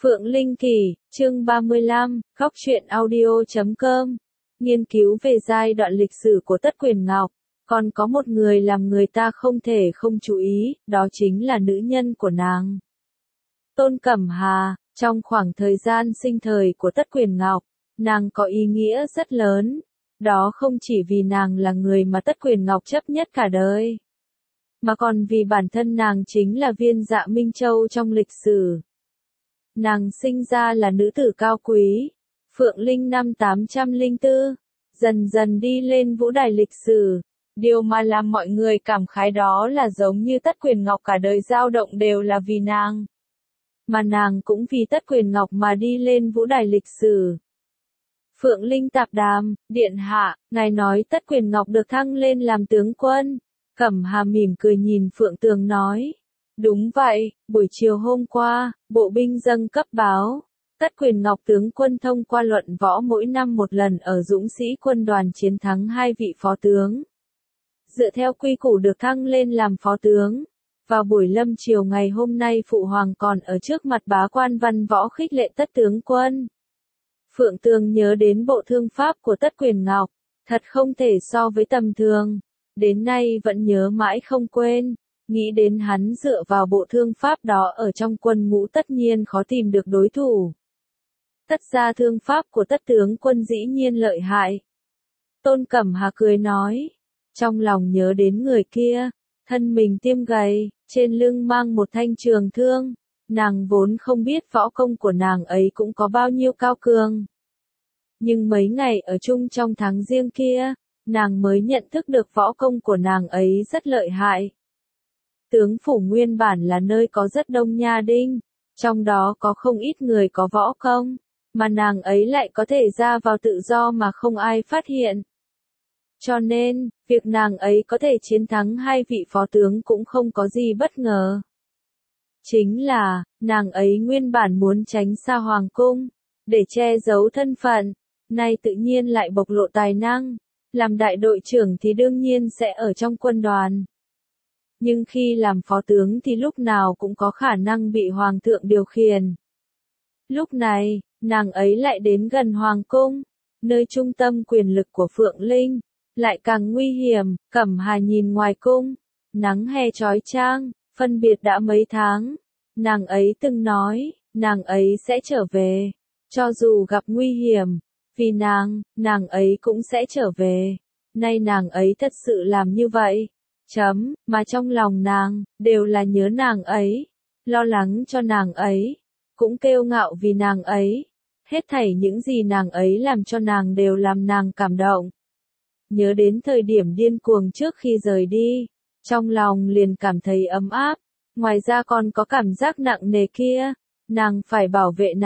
Phượng Linh Kỳ, chương 35, Góc truyện audio.com. Nghiên cứu về giai đoạn lịch sử của Tất Quyền Ngọc. Còn có một người làm người ta không thể không chú ý, đó chính là nữ nhân của nàng. Tôn Cẩm Hà, trong khoảng thời gian sinh thời của Tất Quyền Ngọc, nàng có ý nghĩa rất lớn. Đó không chỉ vì nàng là người mà Tất Quyền Ngọc chấp nhất cả đời, mà còn vì bản thân nàng chính là viên dạ Minh Châu trong lịch sử. Nàng sinh ra là nữ tử cao quý, Phượng Linh năm 804, dần dần đi lên vũ đài lịch sử. Điều mà làm mọi người cảm khái đó là giống như Tất Quyền Ngọc cả đời dao động đều là vì nàng. Mà nàng cũng vì Tất Quyền Ngọc mà đi lên vũ đài lịch sử. Phượng Linh Tạp Đàm, điện hạ, ngài nói Tất Quyền Ngọc được thăng lên làm tướng quân. Cẩm Hà mỉm cười nhìn Phượng Tường nói. Đúng vậy, buổi chiều hôm qua, bộ binh dâng cấp báo. Tất Quyền Ngọc tướng quân thông qua luận võ mỗi năm một lần ở Dũng sĩ quân đoàn chiến thắng 2 vị phó tướng. Dựa theo quy củ được thăng lên làm phó tướng. Vào buổi lâm chiều ngày hôm nay Phụ Hoàng còn ở trước mặt bá quan văn võ khích lệ Tất tướng quân. Phượng Tường nhớ đến bộ thương pháp của Tất Quyền Ngọc, thật không thể so với tầm thường. Đến nay vẫn nhớ mãi không quên. Nghĩ đến hắn dựa vào bộ thương pháp đó ở trong quân ngũ tất nhiên khó tìm được đối thủ. Tất ra thương pháp của Tất tướng quân dĩ nhiên lợi hại. Tôn Cẩm Hà cười nói. Trong lòng nhớ đến người kia, thân mình tiêm gầy, trên lưng mang một thanh trường thương. Nàng vốn không biết võ công của nàng ấy cũng có bao nhiêu cao cường. Nhưng mấy ngày ở chung trong tháng riêng kia, nàng mới nhận thức được võ công của nàng ấy rất lợi hại. Tướng phủ nguyên bản là nơi có rất đông nha đinh, trong đó có không ít người có võ công, mà nàng ấy lại có thể ra vào tự do mà không ai phát hiện. Cho nên, việc nàng ấy có thể chiến thắng 2 vị phó tướng cũng không có gì bất ngờ. Chính là, nàng ấy nguyên bản muốn tránh xa hoàng cung, để che giấu thân phận, nay tự nhiên lại bộc lộ tài năng, làm đại đội trưởng thì đương nhiên sẽ ở trong quân đoàn. Nhưng khi làm phó tướng thì lúc nào cũng có khả năng bị hoàng thượng điều khiển. Lúc này, nàng ấy lại đến gần hoàng cung, nơi trung tâm quyền lực của Phượng Linh, lại càng nguy hiểm. Cẩm Hà nhìn ngoài cung, nắng hè chói chang, phân biệt đã mấy tháng. Nàng ấy từng nói, nàng ấy sẽ trở về, cho dù gặp nguy hiểm, vì nàng ấy cũng sẽ trở về. Nay nàng ấy thật sự làm như vậy. Mà trong lòng nàng, đều là nhớ nàng ấy, lo lắng cho nàng ấy, cũng kiêu ngạo vì nàng ấy. Hết thảy những gì nàng ấy làm cho nàng đều làm nàng cảm động. Nhớ đến thời điểm điên cuồng trước khi rời đi, trong lòng liền cảm thấy ấm áp, ngoài ra còn có cảm giác nặng nề kia, nàng phải bảo vệ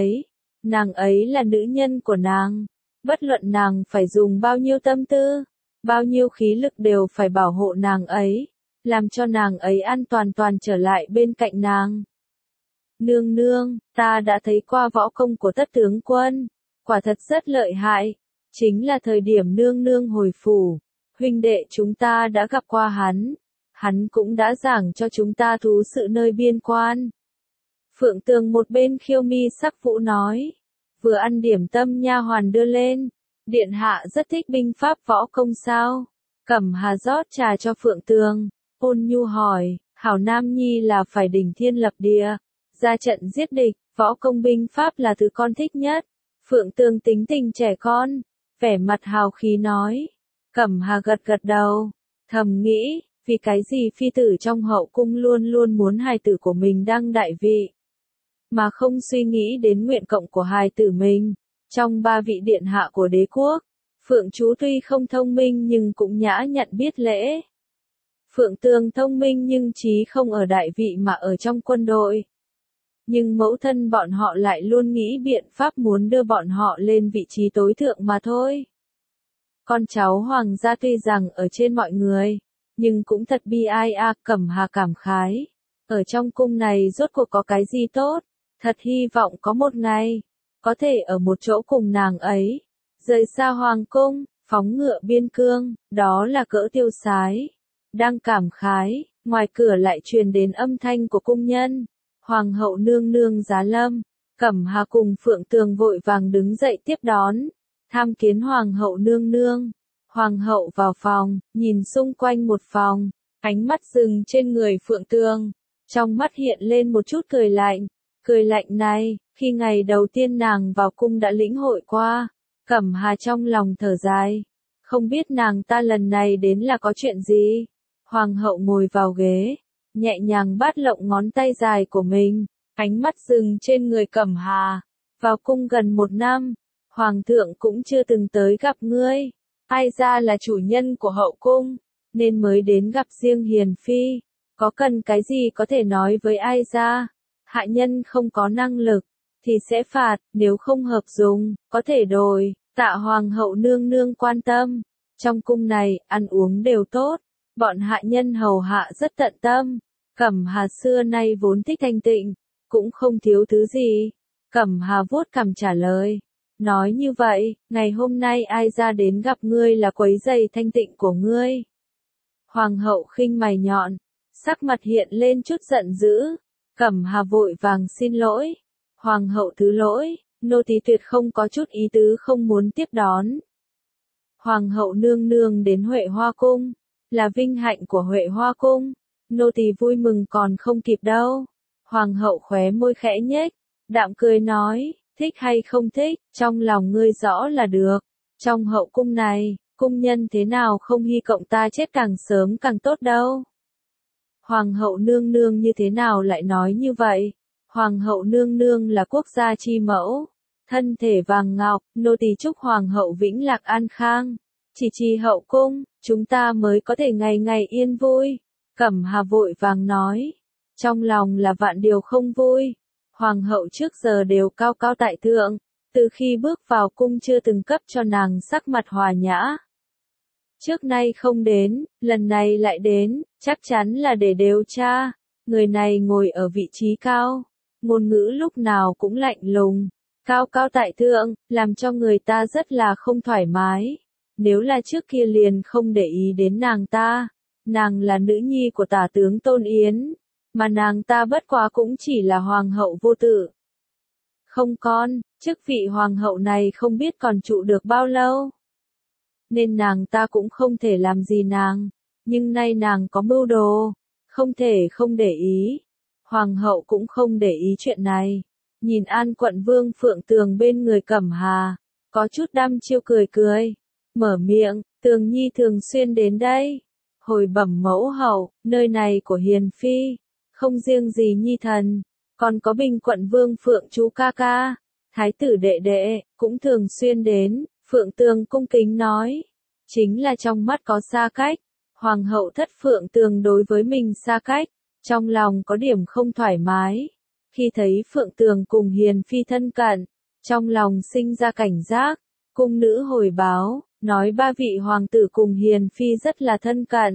nàng ấy là nữ nhân của nàng, bất luận nàng phải dùng bao nhiêu tâm tư, bao nhiêu khí lực đều phải bảo hộ nàng ấy, làm cho nàng ấy an toàn trở lại bên cạnh nàng. Nương nương, ta đã thấy qua võ công của Tất tướng quân, quả thật rất lợi hại, chính là thời điểm nương nương hồi phủ, huynh đệ chúng ta đã gặp qua hắn cũng đã giảng cho chúng ta thú sự nơi biên quan. Phượng Tường một bên khiêu mi sắc vũ nói, vừa ăn điểm tâm nha hoàn đưa lên. Điện hạ rất thích binh pháp võ công sao? Cẩm Hà rót trà cho Phượng Tường, ôn nhu hỏi, hảo nam nhi là phải đỉnh thiên lập địa, ra trận giết địch, võ công binh pháp là thứ con thích nhất. Phượng Tường tính tình trẻ con, vẻ mặt hào khí nói. Cẩm Hà gật đầu, thầm nghĩ, vì cái gì phi tử trong hậu cung luôn luôn muốn hài tử của mình đăng đại vị, mà không suy nghĩ đến nguyện vọng của hài tử mình. Trong 3 vị điện hạ của đế quốc, Phượng Chú tuy không thông minh nhưng cũng nhã nhặn biết lễ. Phượng Tường thông minh nhưng trí không ở đại vị mà ở trong quân đội. Nhưng mẫu thân bọn họ lại luôn nghĩ biện pháp muốn đưa bọn họ lên vị trí tối thượng mà thôi. Con cháu hoàng gia tuy rằng ở trên mọi người, nhưng cũng thật bi ai a. Cẩm Hà cảm khái. Ở trong cung này rốt cuộc có cái gì tốt, thật hy vọng có một ngày có thể ở một chỗ cùng nàng ấy, rời xa hoàng cung, phóng ngựa biên cương, đó là cỡ tiêu sái. Đang cảm khái, ngoài cửa lại truyền đến âm thanh của cung nhân. Hoàng hậu nương nương giá lâm. Cẩm Hà cùng Phượng Tường vội vàng đứng dậy tiếp đón, tham kiến Hoàng hậu nương nương. Hoàng hậu vào phòng, nhìn xung quanh một phòng, ánh mắt dừng trên người Phượng Tường, trong mắt hiện lên một chút cười lạnh. Cười lạnh này, khi ngày đầu tiên nàng vào cung đã lĩnh hội qua. Cẩm Hà trong lòng thở dài, không biết nàng ta lần này đến là có chuyện gì. Hoàng hậu ngồi vào ghế, nhẹ nhàng bát lộng ngón tay dài của mình, ánh mắt dừng trên người Cẩm Hà. Vào cung gần 1 năm, Hoàng thượng cũng chưa từng tới gặp ngươi. Ai ra là chủ nhân của hậu cung, nên mới đến gặp riêng Hiền Phi. Có cần cái gì có thể nói với ai ra. Hạ nhân không có năng lực, thì sẽ phạt, nếu không hợp dùng, có thể đổi. Tạ Hoàng hậu nương nương quan tâm. Trong cung này, ăn uống đều tốt. Bọn hạ nhân hầu hạ rất tận tâm. Cẩm Hà xưa nay vốn thích thanh tịnh, cũng không thiếu thứ gì. Cẩm Hà vuốt cằm trả lời. Nói như vậy, ngày hôm nay ai ra đến gặp ngươi là quấy rầy thanh tịnh của ngươi. Hoàng hậu khinh mày nhọn, sắc mặt hiện lên chút giận dữ. Cẩm Hà vội vàng xin lỗi. Hoàng hậu thứ lỗi, nô tỳ tuyệt không có chút ý tứ không muốn tiếp đón. Hoàng hậu nương nương đến Huệ Hoa Cung, là vinh hạnh của Huệ Hoa Cung. Nô tỳ vui mừng còn không kịp đâu. Hoàng hậu khóe môi khẽ nhếch, đạm cười nói, thích hay không thích, trong lòng ngươi rõ là được. Trong hậu cung này, cung nhân thế nào không hy vọng ta chết càng sớm càng tốt đâu. Hoàng hậu nương nương như thế nào lại nói như vậy? Hoàng hậu nương nương là quốc gia chi mẫu, thân thể vàng ngọc, nô tỳ chúc hoàng hậu vĩnh lạc an khang. Chỉ trì hậu cung, chúng ta mới có thể ngày ngày yên vui. Cẩm Hà vội vàng nói, trong lòng là vạn điều không vui. Hoàng hậu trước giờ đều cao cao tại thượng, từ khi bước vào cung chưa từng cấp cho nàng sắc mặt hòa nhã. Trước nay không đến, lần này lại đến, chắc chắn là để điều tra. Người này ngồi ở vị trí cao, ngôn ngữ lúc nào cũng lạnh lùng, cao cao tại thượng, làm cho người ta rất là không thoải mái. Nếu là trước kia liền không để ý đến nàng ta, nàng là nữ nhi của tả tướng Tôn Yến, mà nàng ta bất quá cũng chỉ là hoàng hậu vô tự. Không con, chức vị hoàng hậu này không biết còn trụ được bao lâu. Nên nàng ta cũng không thể làm gì nàng, nhưng nay nàng có mưu đồ, không thể không để ý. Hoàng hậu cũng không để ý chuyện này, nhìn An Quận Vương Phượng Tường bên người Cẩm Hà, có chút đăm chiêu cười cười, mở miệng, Tường Nhi thường xuyên đến đây, hồi bẩm mẫu hậu, nơi này của Hiền Phi, không riêng gì Nhi thần, còn có Bình Quận Vương Phượng chú ca ca, Thái tử đệ đệ, cũng thường xuyên đến. Phượng Tường cung kính nói, chính là trong mắt có xa cách. Hoàng hậu thất Phượng Tường đối với mình xa cách, trong lòng có điểm không thoải mái. Khi thấy Phượng Tường cùng Hiền Phi thân cận, trong lòng sinh ra cảnh giác. Cung nữ hồi báo, nói 3 vị hoàng tử cùng Hiền Phi rất là thân cận.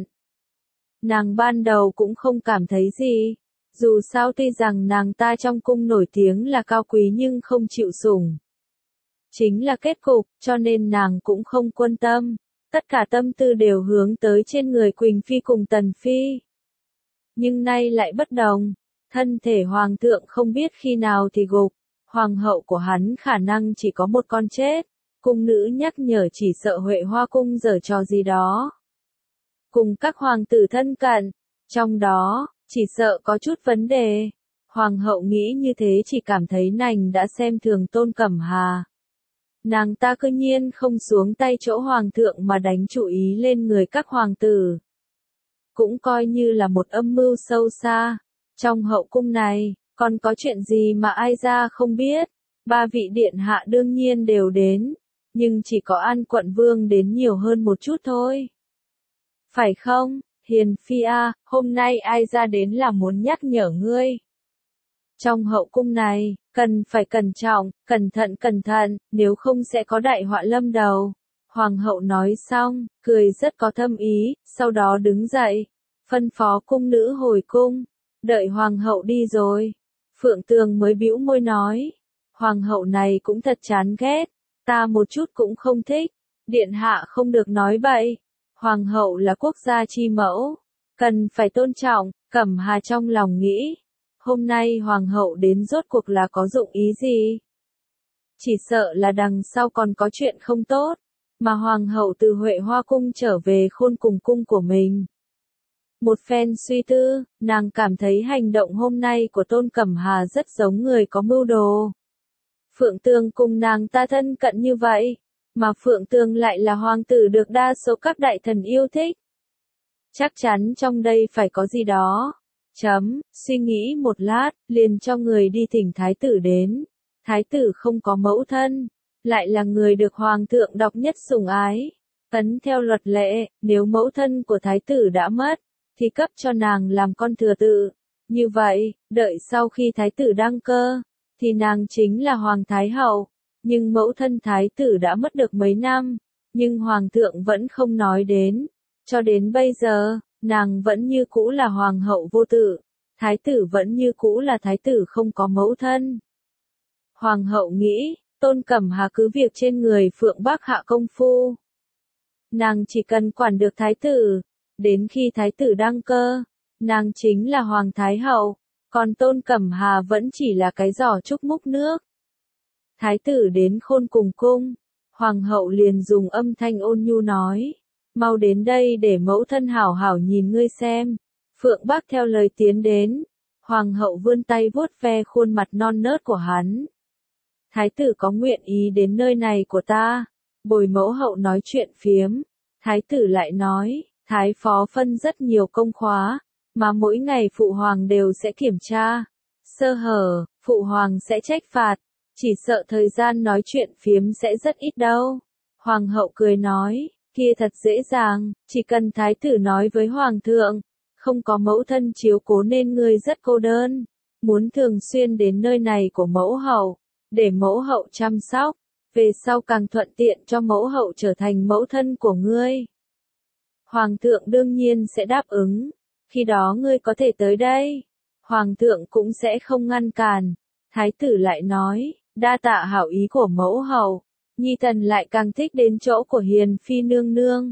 Nàng ban đầu cũng không cảm thấy gì. Dù sao tuy rằng nàng ta trong cung nổi tiếng là cao quý nhưng không chịu sủng. Chính là kết cục, cho nên nàng cũng không quan tâm. Tất cả tâm tư đều hướng tới trên người Quỳnh Phi cùng Tần Phi. Nhưng nay lại bất đồng. Thân thể hoàng thượng không biết khi nào thì gục. Hoàng hậu của hắn khả năng chỉ có một con chết. Cung nữ nhắc nhở chỉ sợ Huệ Hoa Cung giở trò gì đó. Cùng các hoàng tử thân cận. Trong đó, chỉ sợ có chút vấn đề. Hoàng hậu nghĩ như thế chỉ cảm thấy nàng đã xem thường Tôn Cẩm Hà. Nàng ta cơ nhiên không xuống tay chỗ hoàng thượng mà đánh chủ ý lên người các hoàng tử. Cũng coi như là một âm mưu sâu xa. Trong hậu cung này, còn có chuyện gì mà ai ra không biết. 3 vị điện hạ đương nhiên đều đến, nhưng chỉ có An Quận Vương đến nhiều hơn một chút thôi. Phải không, Hiền Phi à, hôm nay ai ra đến là muốn nhắc nhở ngươi. Trong hậu cung này, cần phải cẩn trọng, cẩn thận, nếu không sẽ có đại họa lâm đầu. Hoàng hậu nói xong, cười rất có thâm ý, sau đó đứng dậy, phân phó cung nữ hồi cung, đợi hoàng hậu đi rồi. Phượng Tường mới bĩu môi nói, hoàng hậu này cũng thật chán ghét, ta một chút cũng không thích, điện hạ không được nói bậy, hoàng hậu là quốc gia chi mẫu, cần phải tôn trọng. Cẩm Hà trong lòng nghĩ. hôm nay hoàng hậu đến rốt cuộc là có dụng ý gì? Chỉ sợ là đằng sau còn có chuyện không tốt, mà hoàng hậu từ Huệ Hoa cung trở về Khôn Cùng cung của mình. Một phen suy tư, nàng cảm thấy hành động hôm nay của Tôn Cẩm Hà rất giống người có mưu đồ. Phượng Tường cùng nàng ta thân cận như vậy, mà Phượng Tường lại là hoàng tử được đa số các đại thần yêu thích. Chắc chắn trong đây phải có gì đó. Suy nghĩ một lát, liền cho người đi thỉnh thái tử đến. Thái tử không có mẫu thân, lại là người được hoàng thượng độc nhất sủng ái. Ấn theo luật lệ, nếu mẫu thân của thái tử đã mất, thì cấp cho nàng làm con thừa tự. Như vậy, đợi sau khi thái tử đăng cơ, thì nàng chính là hoàng thái hậu. Nhưng mẫu thân thái tử đã mất được mấy năm, nhưng hoàng thượng vẫn không nói đến. Cho đến bây giờ, nàng vẫn như cũ là hoàng hậu vô tử. Thái tử vẫn như cũ là thái tử không có mẫu thân. Hoàng hậu nghĩ, Tôn Cẩm Hà cứ việc trên người Phượng Bắc hạ công phu. Nàng chỉ cần quản được thái tử, đến khi thái tử đăng cơ, nàng chính là hoàng thái hậu, còn Tôn Cẩm Hà vẫn chỉ là cái giỏ trúc múc nước. Thái tử đến Khôn Cùng cung, hoàng hậu liền dùng âm thanh ôn nhu nói, mau đến đây để mẫu thân hảo hảo nhìn ngươi xem. Phượng Bắc theo lời tiến đến, hoàng hậu vươn tay vuốt ve khuôn mặt non nớt của hắn. Thái tử có nguyện ý đến nơi này của ta, bồi mẫu hậu nói chuyện phiếm. Thái tử lại nói, thái phó phân rất nhiều công khóa, mà mỗi ngày phụ hoàng đều sẽ kiểm tra. Sơ hở, phụ hoàng sẽ trách phạt, chỉ sợ thời gian nói chuyện phiếm sẽ rất ít đâu. Hoàng hậu cười nói, kia thật dễ dàng, chỉ cần thái tử nói với hoàng thượng, không có mẫu thân chiếu cố nên ngươi rất cô đơn, muốn thường xuyên đến nơi này của mẫu hậu, để mẫu hậu chăm sóc, về sau càng thuận tiện cho mẫu hậu trở thành mẫu thân của ngươi. Hoàng thượng đương nhiên sẽ đáp ứng, khi đó ngươi có thể tới đây. Hoàng thượng cũng sẽ không ngăn cản. Thái tử lại nói, đa tạ hảo ý của mẫu hậu, nhi thần lại càng thích đến chỗ của Hiền Phi nương nương.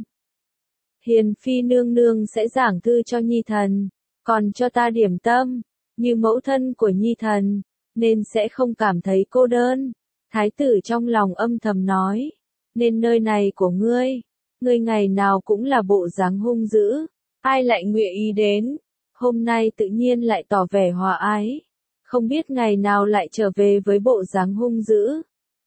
Hiền Phi nương nương sẽ giảng thư cho nhi thần, còn cho ta điểm tâm, như mẫu thân của nhi thần, nên sẽ không cảm thấy cô đơn. Thái tử trong lòng âm thầm nói, nên nơi này của ngươi ngày nào cũng là bộ dáng hung dữ, ai lại nguyện ý đến, hôm nay tự nhiên lại tỏ vẻ hòa ái, không biết ngày nào lại trở về với bộ dáng hung dữ.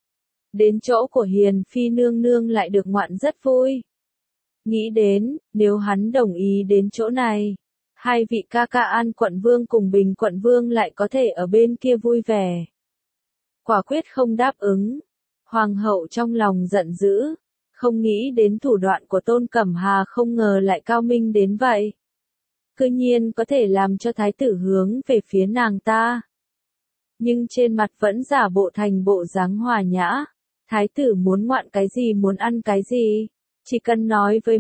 Đến chỗ của Hiền Phi nương nương lại được ngoạn rất vui. Nghĩ đến, nếu hắn đồng ý đến chỗ này, hai vị ca ca An quận vương cùng Bình quận vương lại có thể ở bên kia vui vẻ. Quả quyết không đáp ứng. Hoàng hậu trong lòng giận dữ, không nghĩ đến thủ đoạn của Tôn Cẩm Hà không ngờ lại cao minh đến vậy. Cư nhiên có thể làm cho thái tử hướng về phía nàng ta. Nhưng trên mặt vẫn giả bộ thành bộ dáng hòa nhã. Thái tử muốn ngoạn cái gì muốn ăn cái gì, chỉ cần nói với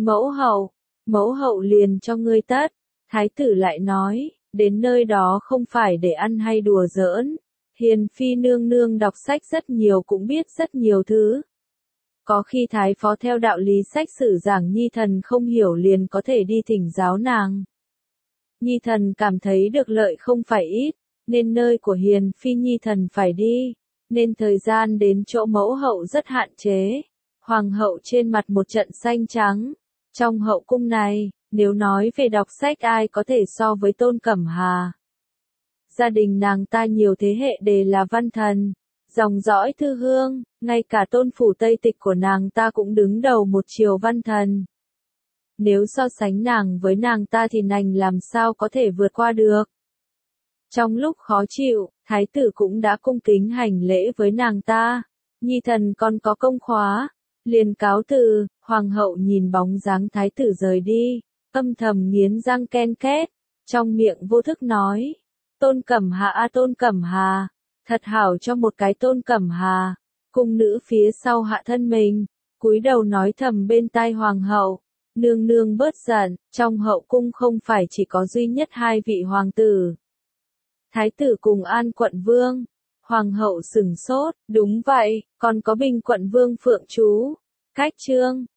mẫu hậu liền cho ngươi tất. Thái tử lại nói, đến nơi đó không phải để ăn hay đùa giỡn. Hiền Phi nương nương đọc sách rất nhiều cũng biết rất nhiều thứ. Có khi thái phó theo đạo lý sách sử giảng nhi thần không hiểu liền có thể đi thỉnh giáo nàng. Nhi thần cảm thấy được lợi không phải ít, nên nơi của Hiền Phi nhi thần phải đi, nên thời gian đến chỗ mẫu hậu rất hạn chế. Hoàng hậu trên mặt một trận xanh trắng. Trong hậu cung này, nếu nói về đọc sách ai có thể so với Tôn Cẩm Hà. Gia đình nàng ta nhiều thế hệ đều là văn thần, dòng dõi thư hương, ngay cả tôn phủ Tây Tịch của nàng ta cũng đứng đầu một triều văn thần. Nếu so sánh nàng với nàng ta thì nàng làm sao có thể vượt qua được. Trong lúc khó chịu, thái tử cũng đã cung kính hành lễ với nàng ta. Nhi thần còn có công khóa, liền cáo từ. Hoàng hậu nhìn bóng dáng thái tử rời đi, âm thầm nghiến răng ken két, trong miệng vô thức nói, Tôn Cẩm Hà a Tôn Cẩm Hà, thật hảo cho một cái Tôn Cẩm Hà. Cung nữ phía sau hạ thân mình, cúi đầu nói thầm bên tai hoàng hậu, nương nương bớt giận, trong hậu cung không phải chỉ có duy nhất hai vị hoàng tử. Thái tử cùng An quận vương. Hoàng hậu sửng sốt, đúng vậy, còn có Bình quận vương Phượng Chú. Cách chương